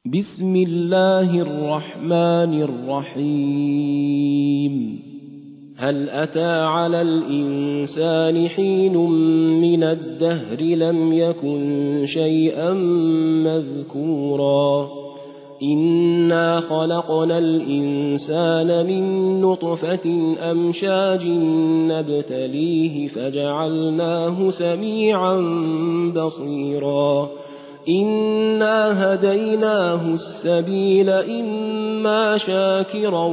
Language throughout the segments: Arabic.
بسم الله الرحمن الرحيم هل أتى على الإنسان حين من الدهر لم يكن شيئا مذكورا إنا خلقنا الإنسان من نطفة أمشاج نبتليه فجعلناه سميعا بصيرا إنا هديناه السبيل إما شاكرا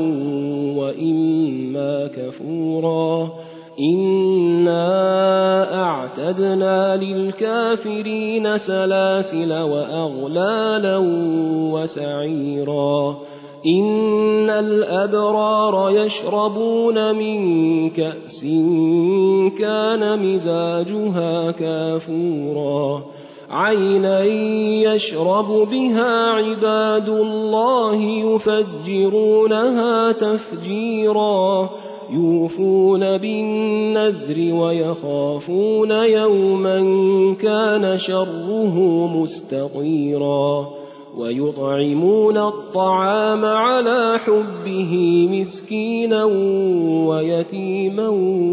وإما كفورا إنا أعتدنا للكافرين سلاسل وأغلالا وسعيرا إن الأبرار يشربون من كأس كان مزاجها كافورا عينا يشرب بها عباد الله يفجرونها تفجيرا يوفون بالنذر ويخافون يوما كان شره مستطيرا ويطعمون الطعام على حبه مسكينا ويتيما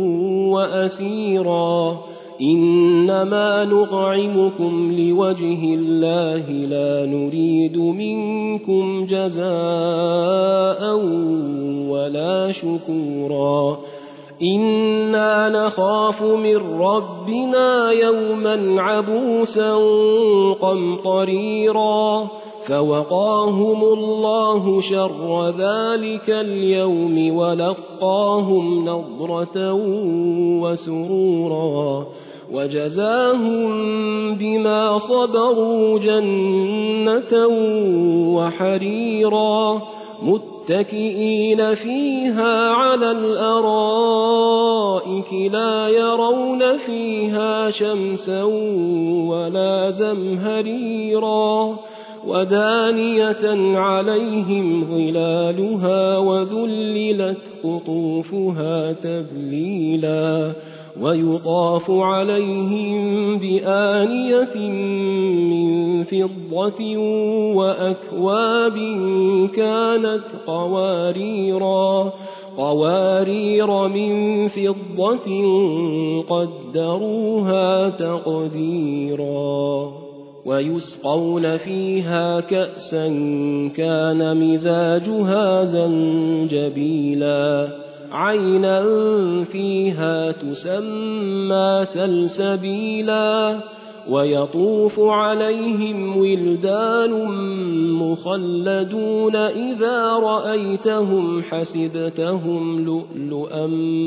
وأسيرا إنما نطعمكم لوجه الله لا نريد منكم جزاء ولا شكورا إنا نخاف من ربنا يوما عبوسا قمطريرا فوقاهم الله شر ذلك اليوم ولقاهم نضرة وسرورا وجزاهم بما صبروا جنة وحريرا متكئين فيها على الأرائك لا يرون فيها شمسا ولا زمهريرا ودانية عليهم ظلالها وذللت قطوفها تذليلا ويطاف عليهم بآنية من فضة وأكواب كانت قوارير من فضة قدروها تقديرا ويسقون فيها كأسا كان مزاجها زنجبيلا عينا فيها تسمى سلسبيلا ويطوف عليهم ولدان مخلدون إذا رأيتهم حسبتهم لؤلؤا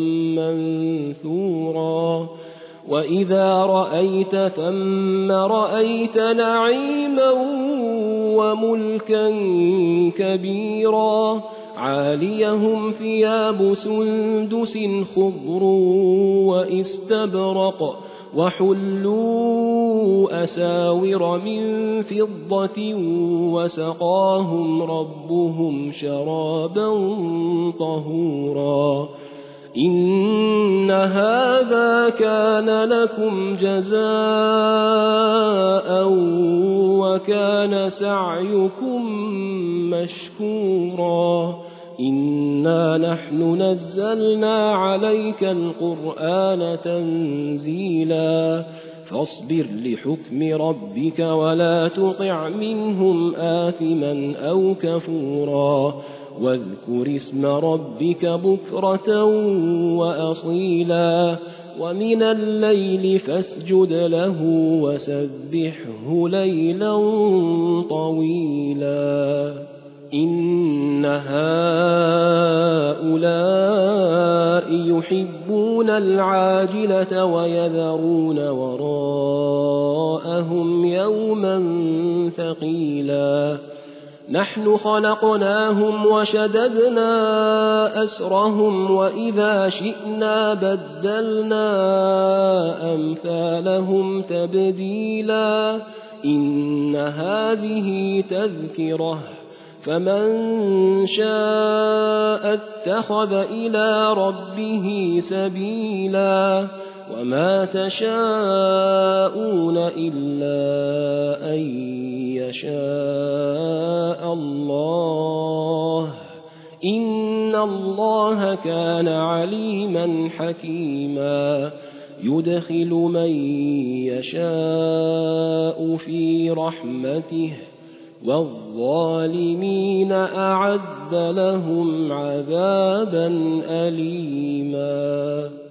منثورا وإذا رأيت ثم رأيت نعيما وملكا كبيرا عاليهم ثياب سندس خضر واستبرق وحلوا أساور من فضة وسقاهم ربهم شرابا طهورا إن هذا كان لكم جزاء وكان سعيكم مشكورا إنا نحن نزلنا عليك القرآن تنزيلا فاصبر لحكم ربك ولا تطع منهم آثما أو كفورا واذكر اسم ربك بكرة وأصيلا ومن الليل فاسجد له وسبحه ليلا طويلا إن هؤلاء يحبون العاجلة ويذرون وراءهم يوما ثقيلا نحن خلقناهم وشددنا أسرهم وإذا شئنا بدلنا أمثالهم تبديلا إن هذه تذكرة فمن شاء اتخذ إلى ربه سبيلا وما تشاءون إلا أن يشاء الله كان عليما حكيما يدخل من يشاء في رحمته والظالمين أعد لهم عذابا أليما.